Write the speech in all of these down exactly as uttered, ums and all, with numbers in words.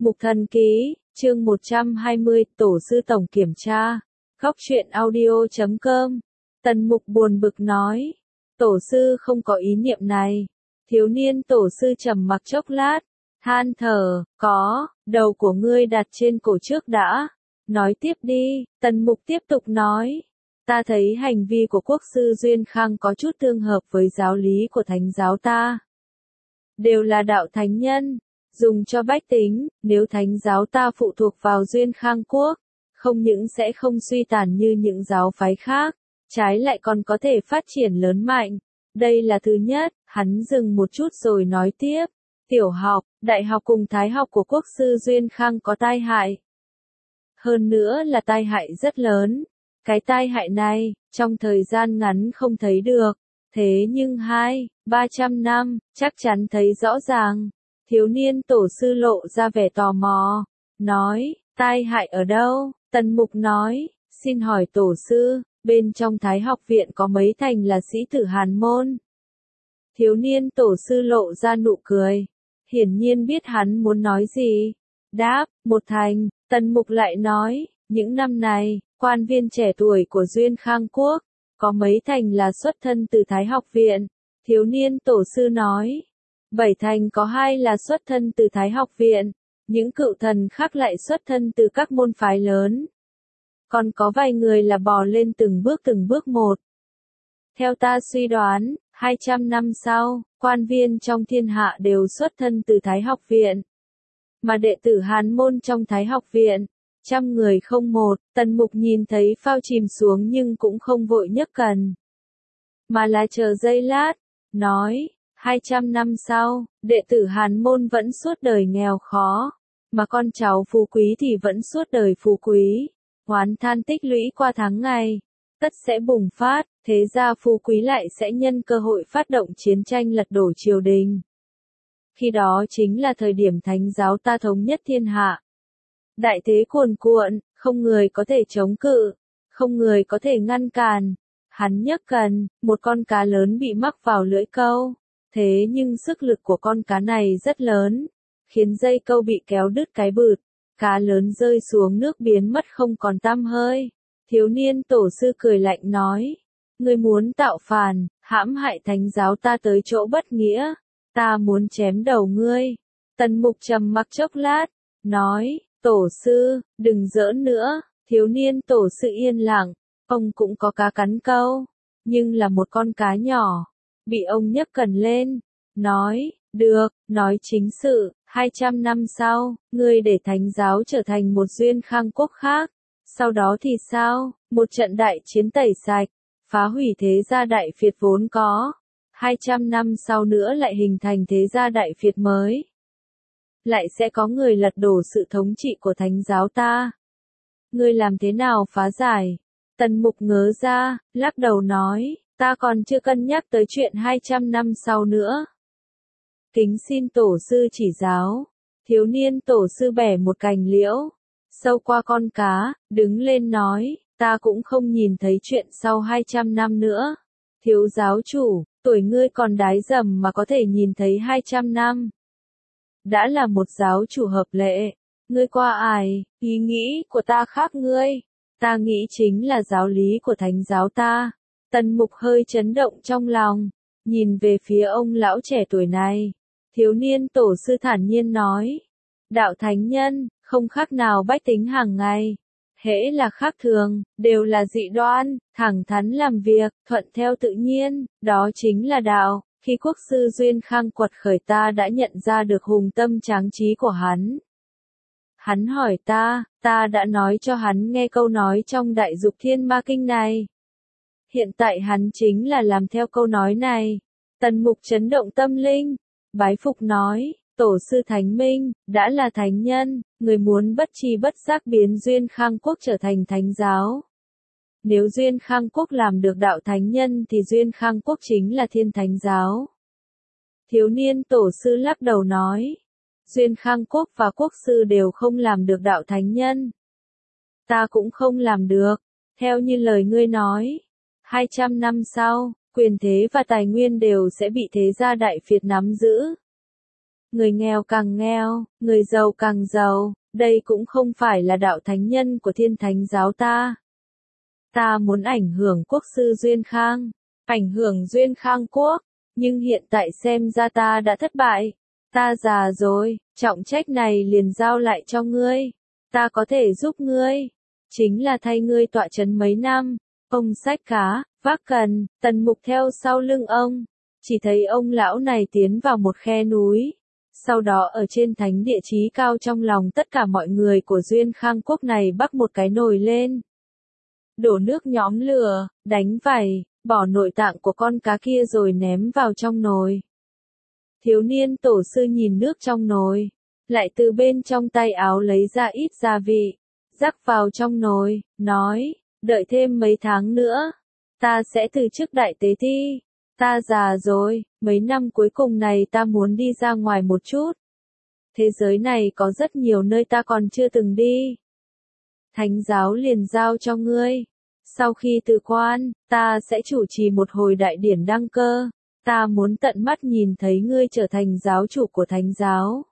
Mục Thần Ký, chương một trăm hai mươi, Tổ sư tổng kiểm tra. Góc truyện audio chấm com. Tần Mục buồn bực nói. Tổ sư không có ý niệm này. Thiếu niên tổ sư trầm mặc chốc lát. Than thở, có, đầu của ngươi đặt trên cổ trước đã. Nói tiếp đi, Tần Mục tiếp tục nói. Ta thấy hành vi của quốc sư Duyên Khang có chút tương hợp với giáo lý của thánh giáo ta. Đều là đạo thánh nhân. Dùng cho bách tính, nếu thánh giáo ta phụ thuộc vào Duyên Khang quốc, không những sẽ không suy tàn như những giáo phái khác, trái lại còn có thể phát triển lớn mạnh. Đây là thứ nhất. Hắn dừng một chút rồi nói tiếp. Tiểu học, đại học cùng thái học của quốc sư Duyên Khang có tai hại. Hơn nữa là tai hại rất lớn. Cái tai hại này, trong thời gian ngắn không thấy được. Thế nhưng hai, ba trăm năm, chắc chắn thấy rõ ràng. Thiếu niên tổ sư lộ ra vẻ tò mò. Nói, tai hại ở đâu? Tần Mục nói, xin hỏi tổ sư, bên trong Thái học viện có mấy thành là sĩ tử Hàn môn? Thiếu niên tổ sư lộ ra nụ cười. Hiển nhiên biết hắn muốn nói gì. Đáp, một thành. Tần Mục lại nói, những năm này, quan viên trẻ tuổi của Duyên Khang quốc, có mấy thành là xuất thân từ Thái học viện? Thiếu niên tổ sư nói, bảy thành có hai là xuất thân từ Thái học viện, những cựu thần khác lại xuất thân từ các môn phái lớn. Còn có vài người là bò lên từng bước từng bước một. Theo ta suy đoán, hai trăm năm sau, quan viên trong thiên hạ đều xuất thân từ Thái học viện. Mà đệ tử Hàn môn trong Thái học viện, trăm người không một. Tần Mục nhìn thấy phao chìm xuống nhưng cũng không vội nhấc cần. Mà là chờ giây lát, nói, hai trăm năm sau, đệ tử Hàn môn vẫn suốt đời nghèo khó, mà con cháu phú quý thì vẫn suốt đời phú quý. Oán than tích lũy qua tháng ngày, tất sẽ bùng phát, thế gia phú quý lại sẽ nhân cơ hội phát động chiến tranh lật đổ triều đình. Khi đó chính là thời điểm thánh giáo ta thống nhất thiên hạ. Đại thế cuồn cuộn, không người có thể chống cự, không người có thể ngăn cản. Hắn nhấc cần, một con cá lớn bị mắc vào lưỡi câu. Thế nhưng sức lực của con cá này rất lớn, khiến dây câu bị kéo đứt cái bụt. Cá lớn rơi xuống nước biến mất không còn tăm hơi. Thiếu niên tổ sư cười lạnh nói, ngươi muốn tạo phản, hãm hại thánh giáo ta tới chỗ bất nghĩa, ta muốn chém đầu ngươi. Tần Mục trầm mặc chốc lát, nói, tổ sư, đừng giỡn nữa. Thiếu niên tổ sư yên lặng, ông cũng có cá cắn câu, nhưng là một con cá nhỏ, bị ông nhấc cần lên, nói, được, nói chính sự. Hai trăm năm sau, ngươi để thánh giáo trở thành một Duyên Khang quốc khác. Sau đó thì sao? Một trận đại chiến tẩy sạch, phá hủy thế gia Đại Việt vốn có. Hai trăm năm sau nữa lại hình thành thế gia Đại Việt mới. Lại sẽ có người lật đổ sự thống trị của thánh giáo ta. Ngươi làm thế nào phá giải? Tần Mục ngớ ra, lắc đầu nói, ta còn chưa cân nhắc tới chuyện hai trăm năm sau nữa. Kính xin tổ sư chỉ giáo. Thiếu niên tổ sư bẻ một cành liễu, sâu qua con cá, đứng lên nói, ta cũng không nhìn thấy chuyện sau hai trăm năm nữa. Thiếu giáo chủ, tuổi ngươi còn đái dầm mà có thể nhìn thấy hai trăm năm. Đã là một giáo chủ hợp lệ, ngươi qua ải, ý nghĩ của ta khác ngươi. Ta nghĩ chính là giáo lý của thánh giáo ta. Tần Mục hơi chấn động trong lòng, nhìn về phía ông lão trẻ tuổi này. Thiếu niên tổ sư thản nhiên nói, đạo thánh nhân, không khác nào bách tính hàng ngày. Hễ là khác thường, đều là dị đoan, thẳng thắn làm việc, thuận theo tự nhiên, đó chính là đạo. Khi quốc sư Duyên Khang quật khởi ta đã nhận ra được hùng tâm tráng trí của hắn. Hắn hỏi ta, ta đã nói cho hắn nghe câu nói trong Đại Dục Thiên Ma Kinh này. Hiện tại hắn chính là làm theo câu nói này. Tần Mục chấn động tâm linh, bái phục nói, tổ sư Thánh Minh, đã là thánh nhân, người muốn bất tri bất giác biến Duyên Khang quốc trở thành thánh giáo. Nếu Duyên Khang quốc làm được đạo thánh nhân thì Duyên Khang quốc chính là thiên thánh giáo. Thiếu niên tổ sư lắc đầu nói, Duyên Khang quốc và quốc sư đều không làm được đạo thánh nhân. Ta cũng không làm được, theo như lời ngươi nói. Hai trăm năm sau, quyền thế và tài nguyên đều sẽ bị thế gia Đại Việt nắm giữ. người nghèo càng nghèo, người giàu càng giàu, đây cũng không phải là đạo thánh nhân của Thiên Thánh giáo ta. Ta muốn ảnh hưởng quốc sư Duyên Khang, ảnh hưởng Duyên Khang quốc, nhưng hiện tại xem ra ta đã thất bại. Ta già rồi, trọng trách này liền giao lại cho ngươi. Ta có thể giúp ngươi, chính là thay ngươi tọa trấn mấy năm. Ông xách cá, vác cần, Tần Mục theo sau lưng ông, chỉ thấy ông lão này tiến vào một khe núi. Sau đó ở trên thánh địa chí cao trong lòng tất cả mọi người của Duyên Khang quốc này bắc một cái nồi lên. Đổ nước nhóm lửa, đánh vảy, bỏ nội tạng của con cá kia rồi ném vào trong nồi. Thiếu niên tổ sư nhìn nước trong nồi, lại từ bên trong tay áo lấy ra ít gia vị, rắc vào trong nồi, nói, đợi thêm mấy tháng nữa, ta sẽ từ chức đại tế thi. Ta già rồi, mấy năm cuối cùng này ta muốn đi ra ngoài một chút. Thế giới này có rất nhiều nơi ta còn chưa từng đi. Thánh giáo liền giao cho ngươi. Sau khi từ quan, ta sẽ chủ trì một hồi đại điển đăng cơ. Ta muốn tận mắt nhìn thấy ngươi trở thành giáo chủ của thánh giáo.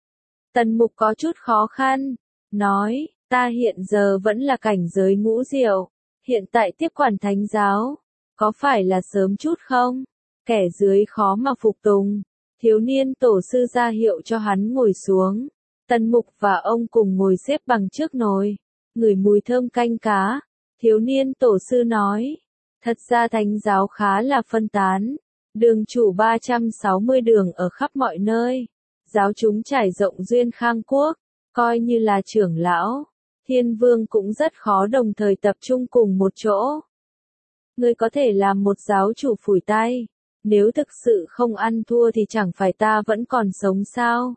Tần Mục có chút khó khăn, nói, ta hiện giờ vẫn là cảnh giới ngũ diệu, hiện tại tiếp quản thánh giáo, có phải là sớm chút không? Kẻ dưới khó mà phục tùng. Thiếu niên tổ sư ra hiệu cho hắn ngồi xuống. Tần Mục và ông cùng ngồi xếp bằng trước nồi, ngửi mùi thơm canh cá. Thiếu niên tổ sư nói, thật ra thánh giáo khá là phân tán. Đường chủ ba trăm sáu mươi đường ở khắp mọi nơi. Giáo chúng trải rộng Duyên Khang quốc, coi như là trưởng lão, thiên vương cũng rất khó đồng thời tập trung cùng một chỗ. Ngươi có thể làm một giáo chủ phủi tay, nếu thực sự không ăn thua thì chẳng phải ta vẫn còn sống sao?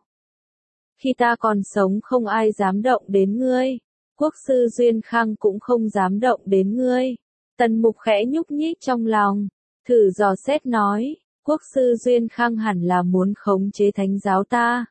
Khi ta còn sống không ai dám động đến ngươi, quốc sư Duyên Khang cũng không dám động đến ngươi. Tần Mục khẽ nhúc nhích trong lòng, thử dò xét nói, quốc sư Duyên Khang hẳn là muốn khống chế thánh giáo ta.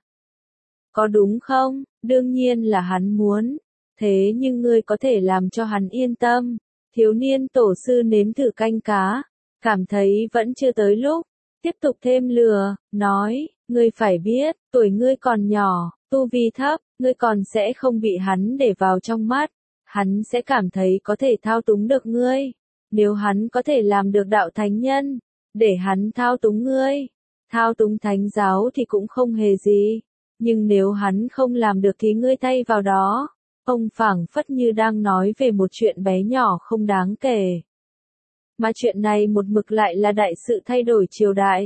Có đúng không? Đương nhiên là hắn muốn. Thế nhưng ngươi có thể làm cho hắn yên tâm. Thiếu niên tổ sư nếm thử canh cá, cảm thấy vẫn chưa tới lúc, tiếp tục thêm lừa, nói, ngươi phải biết, tuổi ngươi còn nhỏ, tu vi thấp, ngươi còn sẽ không bị hắn để vào trong mắt, hắn sẽ cảm thấy có thể thao túng được ngươi. Nếu hắn có thể làm được đạo thánh nhân, để hắn thao túng ngươi, thao túng thánh giáo thì cũng không hề gì, nhưng nếu hắn không làm được thì ngươi thay vào đó. Ông phảng phất như đang nói về một chuyện bé nhỏ không đáng kể. Mà chuyện này một mực lại là đại sự thay đổi triều đại.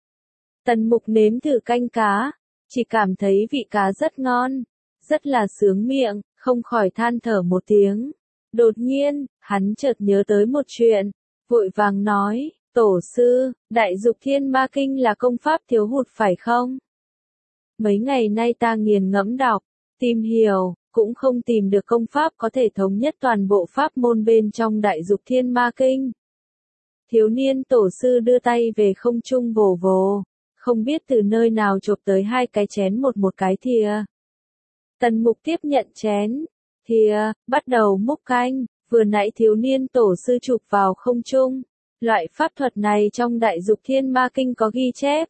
Tần Mục nếm thử canh cá, chỉ cảm thấy vị cá rất ngon, rất là sướng miệng, không khỏi than thở một tiếng. Đột nhiên, hắn chợt nhớ tới một chuyện, vội vàng nói, tổ sư, Đại Dục Thiên Ma Kinh là công pháp thiếu hụt phải không? Mấy ngày nay ta nghiền ngẫm đọc, tìm hiểu, cũng không tìm được công pháp có thể thống nhất toàn bộ pháp môn bên trong Đại Dục Thiên Ma Kinh. Thiếu niên tổ sư đưa tay về không trung vồ vồ, không biết từ nơi nào chộp tới hai cái chén một một cái thìa. Tần Mục tiếp nhận chén, thìa, bắt đầu múc canh, vừa nãy thiếu niên tổ sư chụp vào không trung. Loại pháp thuật này trong Đại Dục Thiên Ma Kinh có ghi chép.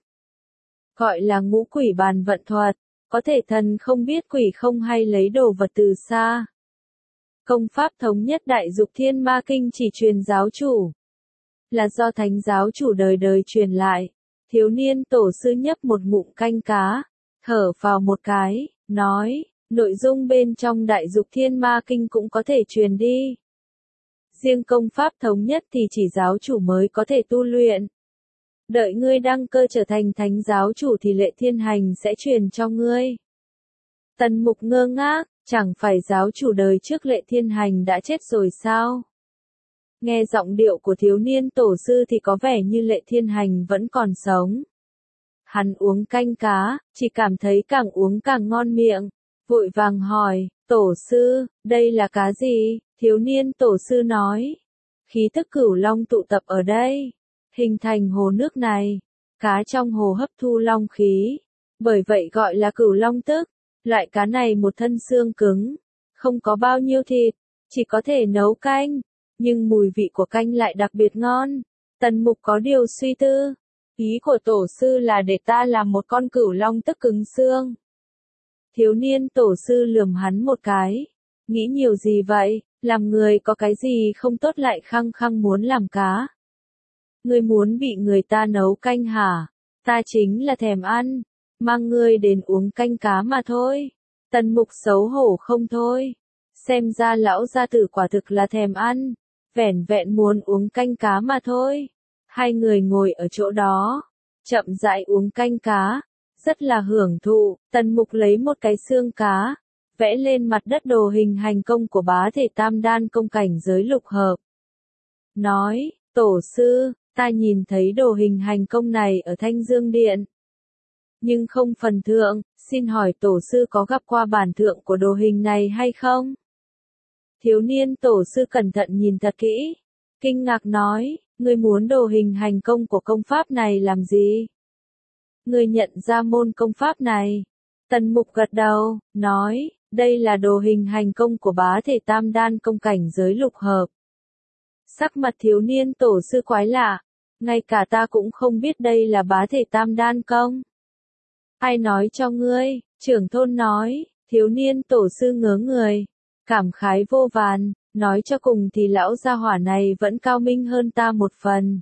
Gọi là ngũ quỷ bàn vận thuật. Có thể thần không biết quỷ không hay lấy đồ vật từ xa. Công pháp thống nhất Đại Dục Thiên Ma Kinh chỉ truyền giáo chủ. Là do thánh giáo chủ đời đời truyền lại. Thiếu niên tổ sư nhấp một ngụm canh cá, thở vào một cái, nói, nội dung bên trong Đại Dục Thiên Ma Kinh cũng có thể truyền đi. Riêng công pháp thống nhất thì chỉ giáo chủ mới có thể tu luyện. Đợi ngươi đăng cơ trở thành thánh giáo chủ thì Lệ Thiên Hành sẽ truyền cho ngươi. Tần Mục ngơ ngác, chẳng phải giáo chủ đời trước Lệ Thiên Hành đã chết rồi sao? Nghe giọng điệu của thiếu niên tổ sư thì có vẻ như Lệ Thiên Hành vẫn còn sống. Hắn uống canh cá, chỉ cảm thấy càng uống càng ngon miệng, vội vàng hỏi, tổ sư, đây là cá gì? Thiếu niên tổ sư nói, khí tức cửu long tụ tập ở đây, hình thành hồ nước này, cá trong hồ hấp thu long khí, bởi vậy gọi là cửu long tức. Loại cá này một thân xương cứng, không có bao nhiêu thịt, chỉ có thể nấu canh, nhưng mùi vị của canh lại đặc biệt ngon. Tần Mục có điều suy tư, Ý của tổ sư là để ta làm một con cửu long tức cứng xương. Thiếu niên tổ sư lườm hắn một cái. Nghĩ nhiều gì vậy, làm người có cái gì không tốt lại khăng khăng muốn làm cá. Ngươi muốn bị người ta nấu canh hả? Ta chính là thèm ăn, mang ngươi đến uống canh cá mà thôi. Tần Mục xấu hổ không thôi. Xem ra lão gia tử quả thực là thèm ăn, vẻn vẹn muốn uống canh cá mà thôi. Hai người ngồi ở chỗ đó, chậm rãi uống canh cá, rất là hưởng thụ. Tần Mục lấy một cái xương cá, vẽ lên mặt đất đồ hình hành công của bá thể tam đan công cảnh giới lục hợp. Nói, tổ sư, ta nhìn thấy đồ hình hành công này ở Thanh Dương Điện. Nhưng không phần thượng, xin hỏi tổ sư có gặp qua bản thượng của đồ hình này hay không? Thiếu niên tổ sư cẩn thận nhìn thật kỹ, kinh ngạc nói, ngươi muốn đồ hình hành công của công pháp này làm gì? Ngươi nhận ra môn công pháp này? Tần Mục gật đầu, nói, đây là đồ hình hành công của bá thể tam đan công cảnh giới lục hợp. Sắc mặt thiếu niên tổ sư quái lạ, ngay cả ta cũng không biết đây là bá thể tam đan công. Ai nói cho ngươi? Trưởng thôn nói. Thiếu niên tổ sư ngớ người, cảm khái vô vàn, nói cho cùng thì lão gia hỏa này vẫn cao minh hơn ta một phần.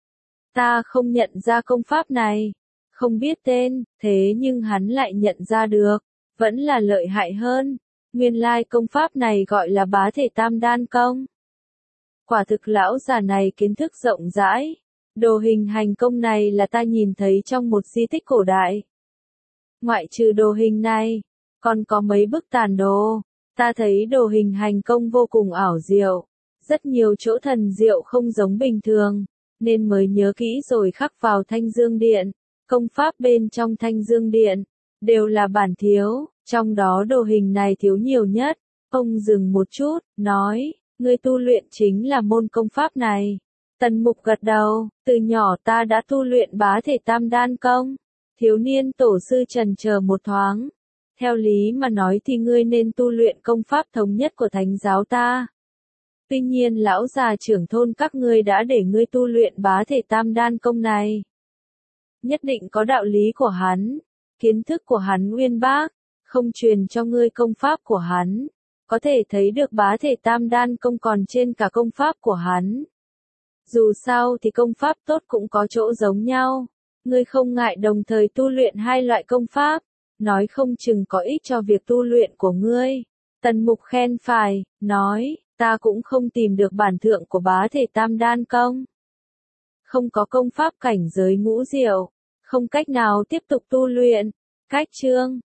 Ta không nhận ra công pháp này, không biết tên, thế nhưng hắn lại nhận ra được, vẫn là lợi hại hơn. Nguyên lai công pháp này gọi là bá thể tam đan công. Quả thực lão già này kiến thức rộng rãi. Đồ hình hành công này là ta nhìn thấy trong một di tích cổ đại. Ngoại trừ đồ hình này, còn có mấy bức tàn đồ. Ta thấy đồ hình hành công vô cùng ảo diệu, rất nhiều chỗ thần diệu không giống bình thường, nên mới nhớ kỹ rồi khắc vào Thanh Dương Điện. Công pháp bên trong Thanh Dương Điện đều là bản thiếu, trong đó đồ hình này thiếu nhiều nhất. Ông dừng một chút, nói, ngươi tu luyện chính là môn công pháp này. Tần Mục gật đầu, từ nhỏ ta đã tu luyện bá thể tam đan công. Thiếu niên tổ sư trần chờ một thoáng. Theo lý mà nói thì ngươi nên tu luyện công pháp thống nhất của thánh giáo ta. Tuy nhiên lão già trưởng thôn các ngươi đã để ngươi tu luyện bá thể tam đan công này. Nhất định có đạo lý của hắn, kiến thức của hắn uyên bác, không truyền cho ngươi công pháp của hắn. Có thể thấy được bá thể tam đan công còn trên cả công pháp của hắn. Dù sao thì công pháp tốt cũng có chỗ giống nhau. Ngươi không ngại đồng thời tu luyện hai loại công pháp, nói không chừng có ích cho việc tu luyện của ngươi. Tần Mục khen phải, nói, ta cũng không tìm được bản thượng của bá thể tam đan công. Không có công pháp cảnh giới ngũ diệu, không cách nào tiếp tục tu luyện. Cách chương